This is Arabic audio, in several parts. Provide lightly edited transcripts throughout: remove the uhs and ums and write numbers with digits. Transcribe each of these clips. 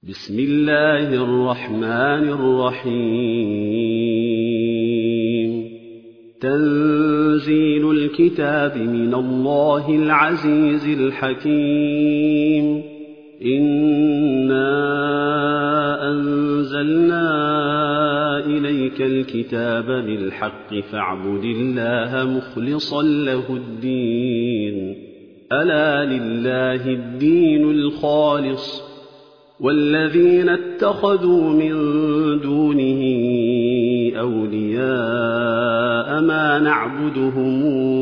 بسم الله الرحمن الرحيم. تنزيل الكتاب من الله العزيز الحكيم. إنا أنزلنا إليك الكتاب بالحق فاعبد الله مخلصا له الدين. ألا لله الدين الخالص، والذين اتخذوا من دونه أولياء ما نعبدهم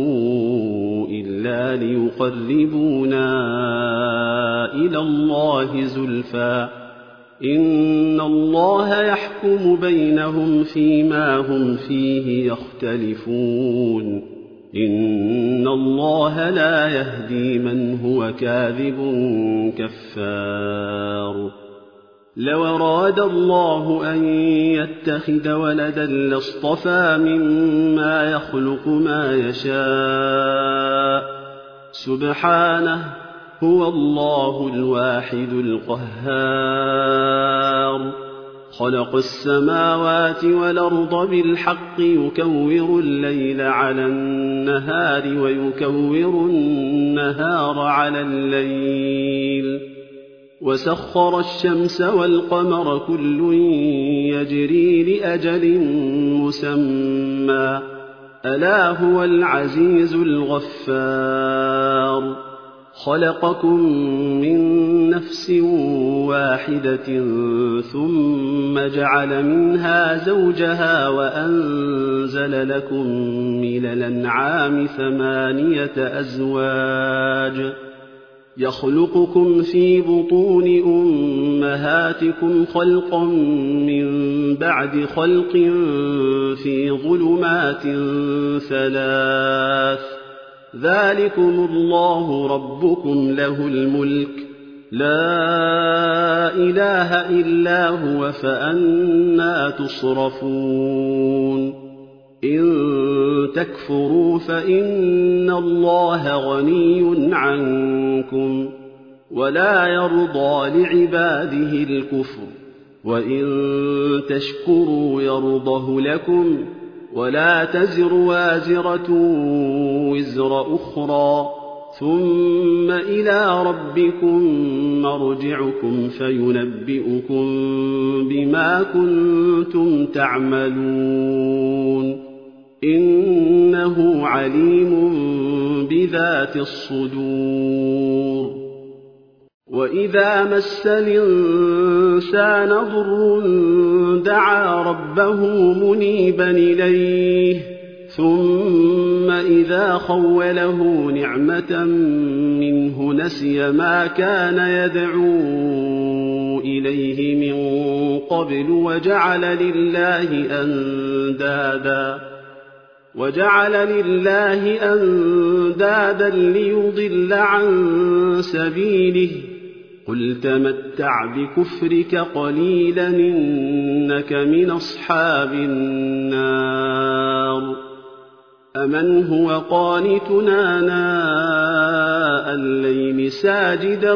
إلا ليقربونا إلى الله زلفى إن الله يحكم بينهم فيما هم فيه يختلفون. إن الله لا يهدي من هو كاذب كفار. لو أراد الله أن يتخذ ولدا لاصطفى مما يخلق ما يشاء، سبحانه، هو الله الواحد القهار. خلق السماوات والأرض بالحق يكور الليل على النهار ويكور النهار على الليل، وسخر الشمس والقمر كل يجري لأجل مسمى، ألا هو العزيز الغفار. خلقكم من نفس واحدة ثم جعل منها زوجها وأنزل لكم من الأنعام 8 أزواج يخلقكم في بطون أمهاتكم خلقا من بعد خلق في ظلمات 3. ذلكم الله ربكم له الملك، لا إله إلا هو، فأنى تصرفون. إن تكفروا فإن الله غني عنكم ولا يرضى لعباده الكفر، وإن تشكروا يرضه لكم، ولا تزر وازرة وزر أخرى، ثم إلى ربكم مرجعكم فينبئكم بما كنتم تعملون. إنه عليم بذات الصدور. وإذا مس الإنسان ضر دعا ربه منيبا إليه، ثم إذا خوله نعمة منه نسي ما كان يدعو إليه من قبل وجعل لله أندادا ليضل عن سبيله. قل تمتع بكفرك قليلا إنك من أصحاب النار. أمن هو قانتنا آناء الليل ساجدا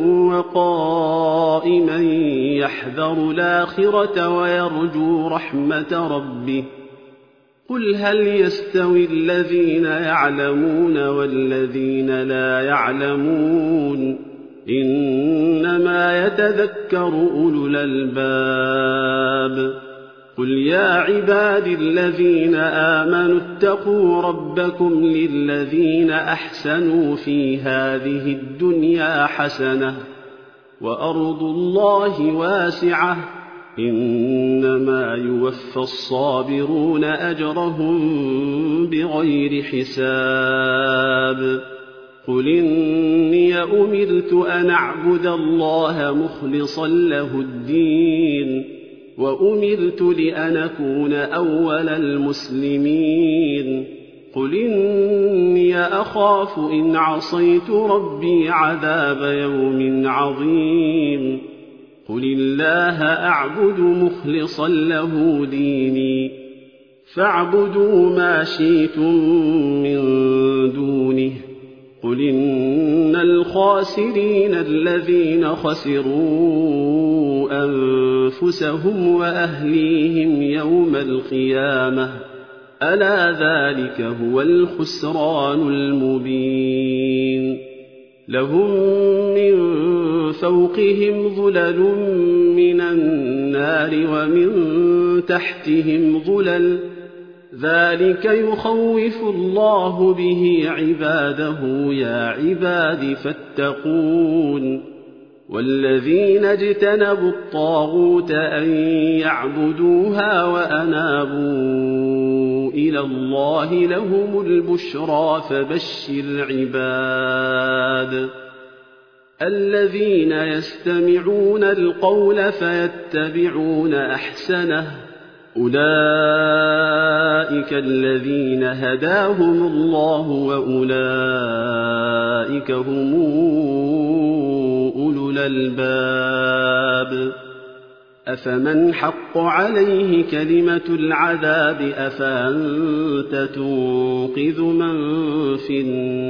وقائما يحذر الآخرة ويرجو رحمة ربه. قل هل يستوي الذين يعلمون والذين لا يعلمون؟ إنما يتذكر أولو الألباب. قل يا عبادي الذين آمنوا اتقوا ربكم للذين أحسنوا في هذه الدنيا حسنة وأرض الله واسعة، إنما يوفى الصابرون أجرهم بغير حساب. قل إني أمرت أن أعبد الله مخلصا له الدين، وأمرت لأن أكون أول المسلمين. قل إني أخاف إن عصيت ربي عذاب يوم عظيم. قل الله أعبد مخلصا له ديني، فاعبدوا ما شئتم من دونه. قل إن الخاسرين الذين خسروا أنفسهم وأهليهم يوم القيامة ألا ذلك هو الخسران المبين لهم من فوقهم ظلل من النار ومن تحتهم ظلل ذلك يخوف الله به عباده يا عباد فاتقون والذين اجتنبوا الطاغوت أن يعبدوها وأنابوا إلى الله لهم البشرى فبشر عباد الذين يستمعون القول فيتبعون أحسنه أولئك الذين هداهم الله وأولئك هم أولو الألباب أفمن حق عليه كلمة العذاب أفأنت تنقذ من في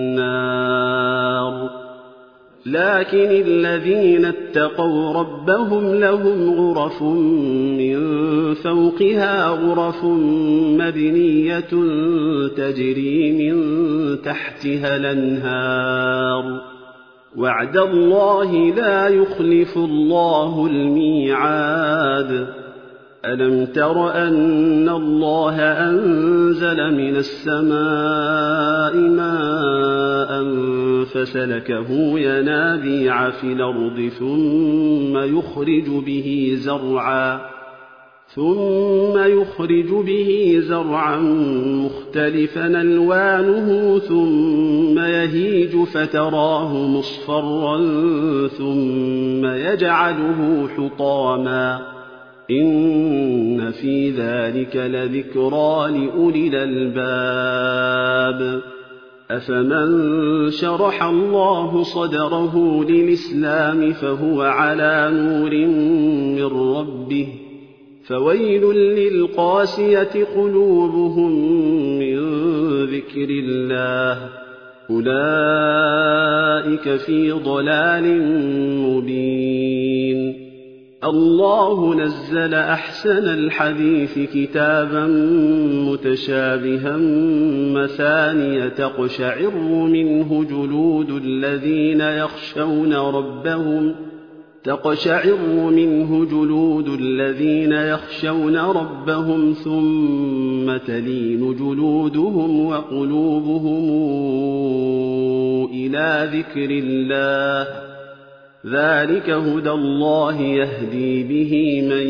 النار لكن الذين اتقوا ربهم لهم غرف من فوقها غرف مبنية تجري من تحتها الأنهار وعد الله لا يخلف الله الميعاد ألم تر أن الله أنزل من السماء ماء فسلكه ينابيع في الأرض ثم يخرج به زرعا مختلفا ألوانه ثم يهيج فتراه مصفرا ثم يجعله حطاما إن في ذلك لذكرى لأولي الألباب أفمن شرح الله صدره للإسلام فهو على نور من ربه فويل للقاسية قلوبهم من ذكر الله أولئك في ضلال مبين الله نزل أحسن الحديث كتابا متشابها مثانية تقشعر منه جلود الذين يخشون ربهم ثم تلين جلودهم وقلوبهم إلى ذكر الله ذلك هدى الله يهدي به من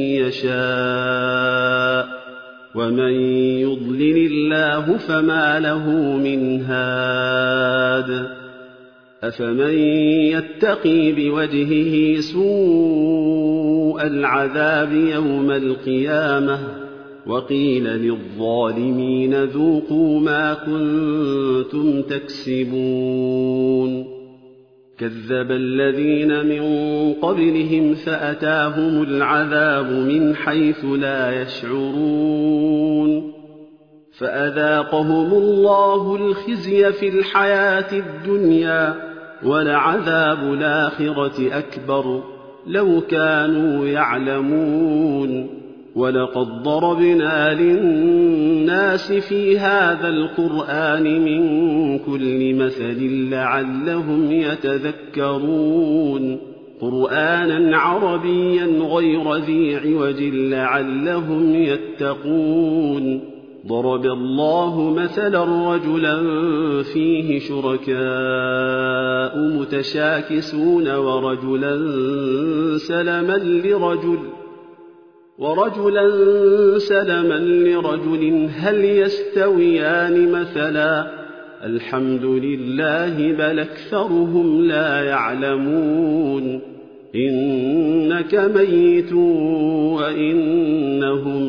يشاء ومن يضلل الله فما له من هاد أفمن يتقي بوجهه سوء العذاب يوم القيامة وقيل للظالمين ذوقوا ما كنتم تكسبون كذب الذين من قبلهم فأتاهم العذاب من حيث لا يشعرون فأذاقهم الله الخزي في الحياة الدنيا ولعذاب الآخرة أكبر لو كانوا يعلمون ولقد ضربنا للناس في هذا القرآن من كل مثل لعلهم يتذكرون قرآنا عربيا غير ذي عوج لعلهم يتقون ضرب الله مثلا رجلا فيه شركاء متشاكسون ورجلا سلما لرجل هل يستويان مثلا الحمد لله بل أكثرهم لا يعلمون إنك ميت وإنهم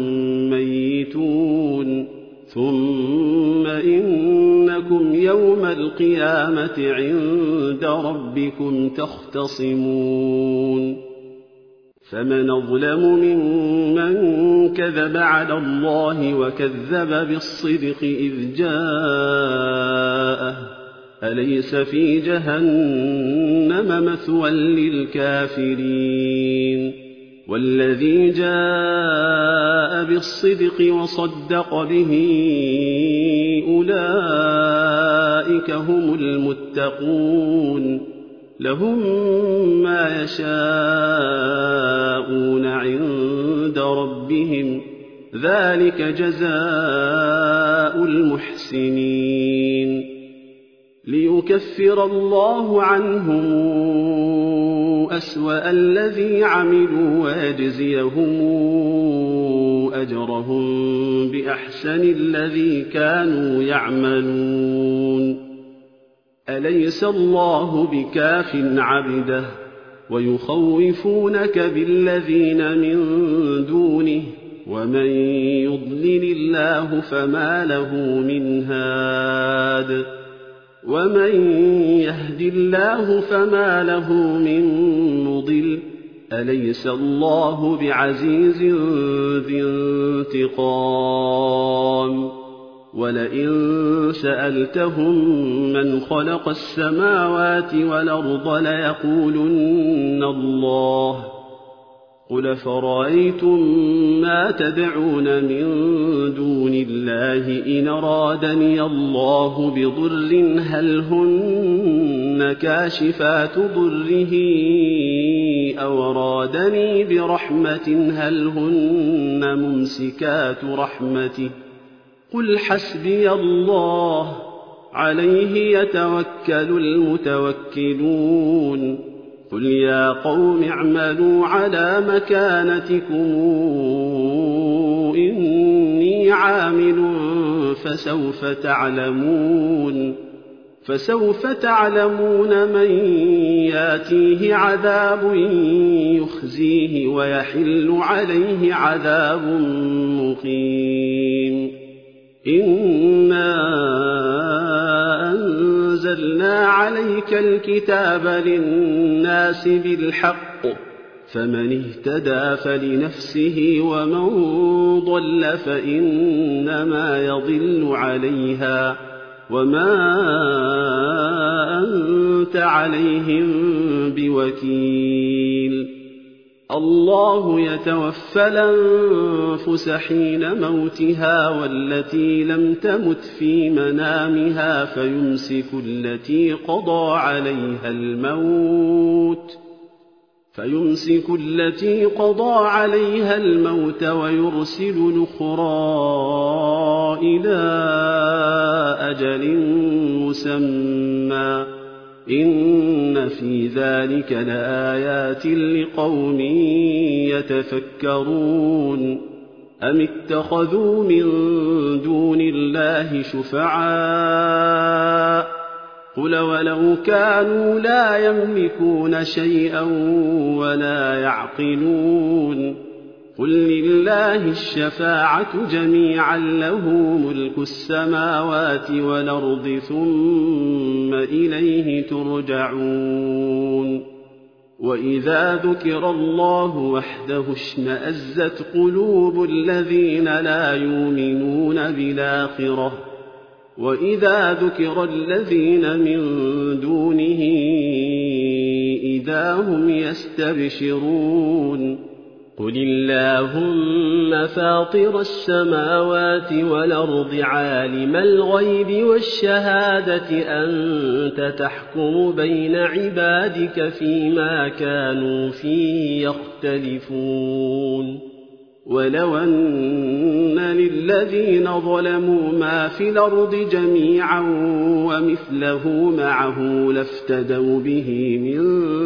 ميتون ثم إنكم يوم القيامة عند ربكم تختصمون فمن أظلم ممن كذب على الله وكذب بالصدق إذ جاءه أليس في جهنم مثوى للكافرين والذي جاء بالصدق وصدق به أولئك هم المتقون لهم ما يشاءون عند ربهم ذلك جزاء المحسنين ليكفر الله عنهم أسوأ الذي عملوا ويجزيهم أجرهم بأحسن الذي كانوا يعملون أليس الله بكاف عبده ويخوفونك بالذين من دونه ومن يضلل الله فما له من هاد ومن يهد الله فما له من مضل أليس الله بعزيز ذي انتقام ولئن سألتهم من خلق السماوات والأرض ليقولن الله قل فرأيتم ما تدعون من دون الله إن أرادني الله بضر هل هن كاشفات ضره أو أرادني برحمة هل هن ممسكات رحمته قل حسبي الله عليه يتوكل المتوكلون قل يا قوم اعملوا على مكانتكم إني عامل فسوف تعلمون من ياتيه عذاب يخزيه ويحل عليه عذاب مقيم إنا أنزلنا عليك الكتاب للناس بالحق فمن اهتدى فلنفسه ومن ضل فإنما يضل عليها وما أنت عليهم بوكيل الله يتوفى الأنفس حين موتها والتي لم تمت في منامها فيمسك التي قضى عليها الموت ويرسل الأخرى إلى أجل مسمى إن في ذلك لآيات لقوم يتفكرون أم اتخذوا من دون الله شفعاء قل ولو كانوا لا يملكون شيئا ولا يعقلون قل لله الشفاعة جميعا له ملك السماوات والأرض ثم إليه ترجعون وإذا ذكر الله وحده اشمأزت قلوب الذين لا يؤمنون بالآخرة وإذا ذكر الذين من دونه إذا هم يستبشرون قل اللهم فاطر السماوات والأرض عالم الغيب والشهادة أنت تحكم بين عبادك فيما كانوا فيه يختلفون ولو أن للذين ظلموا ما في الأرض جميعا ومثله معه لافتدوا به من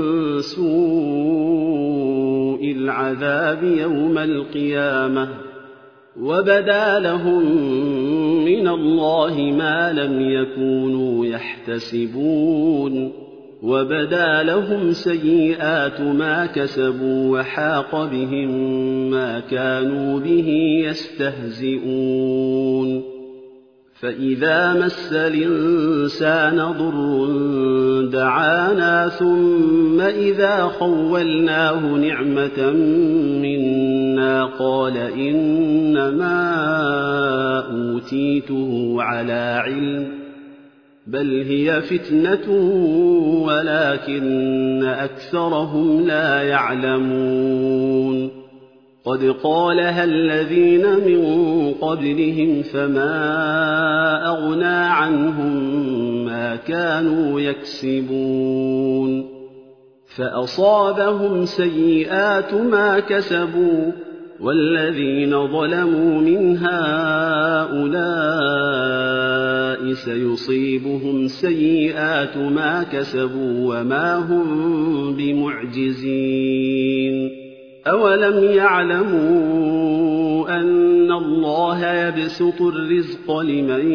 سوء العذاب يوم القيامة وبدا لهم من الله ما لم يكونوا يحتسبون وبدا لهم سيئات ما كسبوا وحاق بهم ما كانوا به يستهزئون فإذا مس الإنسان ضر دعانا ثم إذا خولناه نعمة منا قال إنما أوتيته على علم بل هي فتنة ولكن أكثرهم لا يعلمون قد قالها الذين من قبلهم فما أغنى عنهم ما كانوا يكسبون فأصابهم سيئات ما كسبوا والذين ظلموا من هؤلاء سيصيبهم سيئات ما كسبوا وما هم بمعجزين أولم يعلموا أن الله يبسط الرزق لمن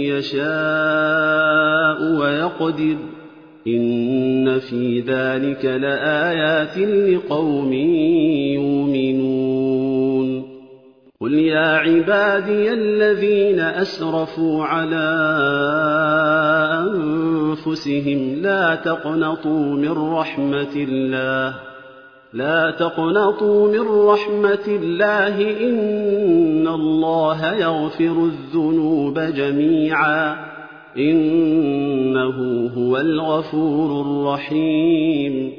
يشاء ويقدر إن في ذلك لآيات لقوم يؤمنون قل يا عبادي الذين أسرفوا على أنفسهم لا تقنطوا من رحمة الله إن الله يغفر الذنوب جميعا إنه هو الغفور الرحيم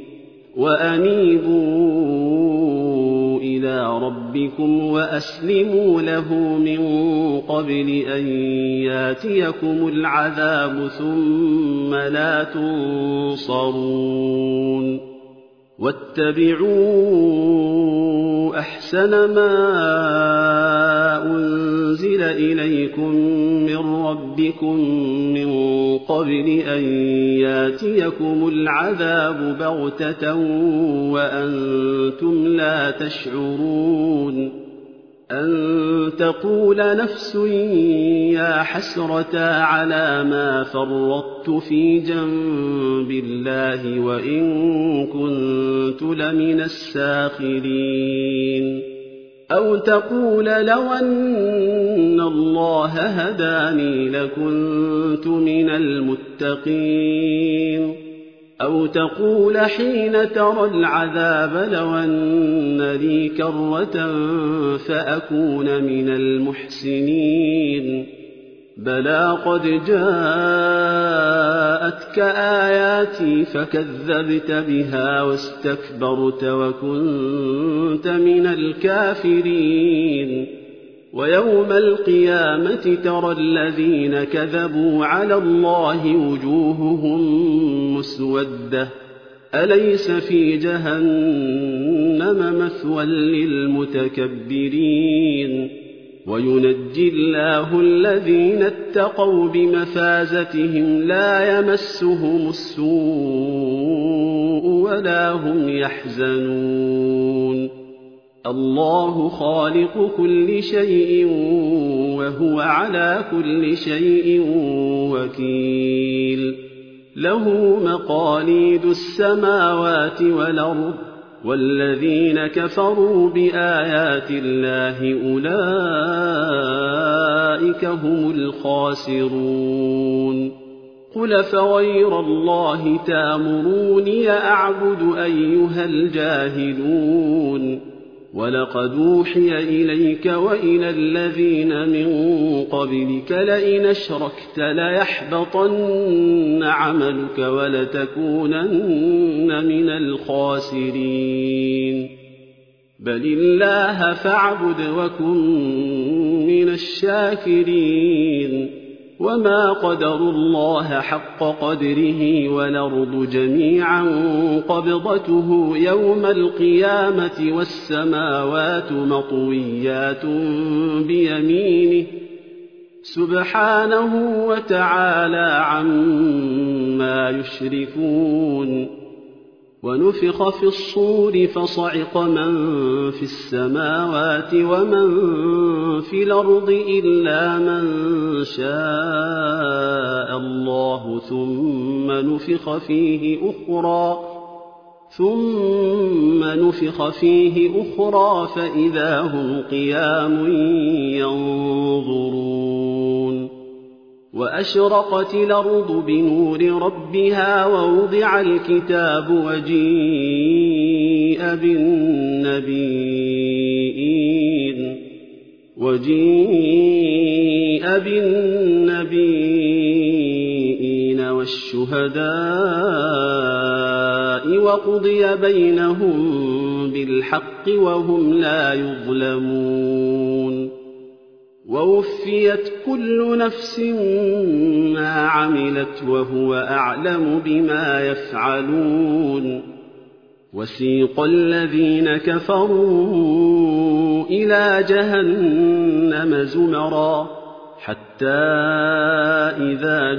وأنيبوا إلى ربكم وأسلموا له من قبل أن ياتيكم العذاب ثم لا تنصرون واتبعوا أحسن ما أنزل إليكم من ربكم من قبل أن ياتيكم العذاب بغتة وأنتم لا تشعرون أن تقول نفس يا حسرة على ما فرطت في جنب الله وإن كنت لمن الساخرين أو تقول لو أن الله هداني لكنت من المتقين أو تقول حين ترى العذاب لو أن لي كرة فأكون من المحسنين بلى قد جاءتك آياتي فكذبت بها واستكبرت وكنت من الكافرين ويوم القيامة ترى الذين كذبوا على الله وجوههم مسودة أليس في جهنم مثوى للمتكبرين وينجي الله الذين اتقوا بمفازتهم لا يمسهم السوء ولا هم يحزنون الله خالق كل شيء وهو على كل شيء وكيل له مقاليد السماوات والأرض والذين كفروا بآيات الله أولئك هم الخاسرون قل فغير الله تامروني أعبد أيها الجاهلون ولقد أوحي إليك وإلى الذين من قبلك لئن أشركت ليحبطن عملك ولتكونن من الخاسرين بل الله فاعبد وكن من الشاكرين وما قدروا الله حق قدره والأرض جميعا قبضته يوم القيامة والسماوات مطويات بيمينه سبحانه وتعالى عما يشركون ونفخ في الصور فصعق من في السماوات ومن في الأرض إلا من شاء الله ثم نفخ فيه أخرى فإذا هم قيام ينظرون وأشرقت الأرض بنور ربها ووضع الكتاب وجيء بالنبيين الشهداء وقضي بينهم بالحق وهم لا يظلمون ووفيت كل نفس ما عملت وهو أعلم بما يفعلون وسيق الذين كفروا إلى جهنم زمرا حتى إذا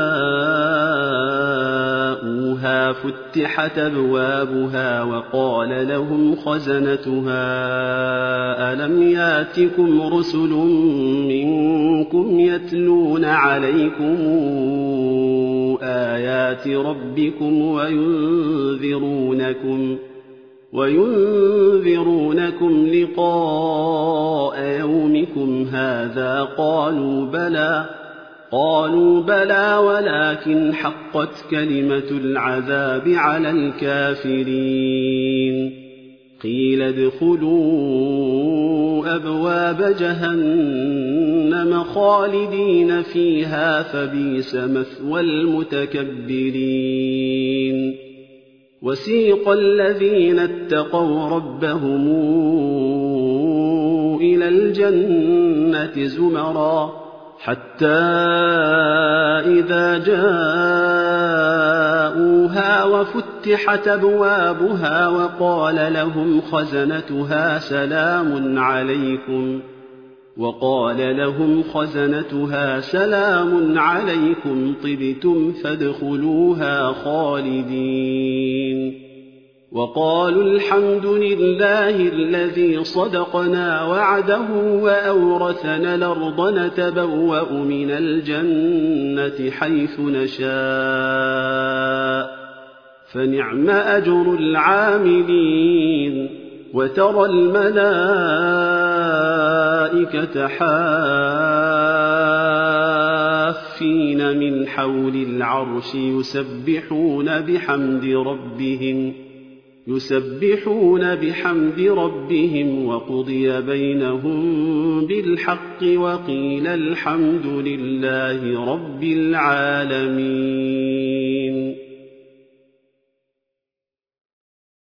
جاءوها فتحت أبوابها وقال لهم خزنتها ألم ياتكم رسل منكم يتلون عليكم آيات ربكم وينذرونكم لقاء يومكم هذا قالوا بلى ولكن حقت كلمة العذاب على الكافرين قيل ادخلوا أبواب جهنم خالدين فيها فبئس مثوى المتكبرين وسيق الذين اتقوا ربهم إلى الجنة زمرا حتى إذا جاءوها وفتحت أبوابها وقال لهم خزنتها سلام عليكم طبتم فادخلوها خالدين وقالوا الحمد لله الذي صدقنا وعده وأورثنا الأرض نتبوأ من الجنة حيث نشاء فنعم أجر العاملين وترى الملائكة حافين من حول العرش يسبحون بحمد ربهم وقضي بينهم بالحق وقيل الحمد لله رب العالمين.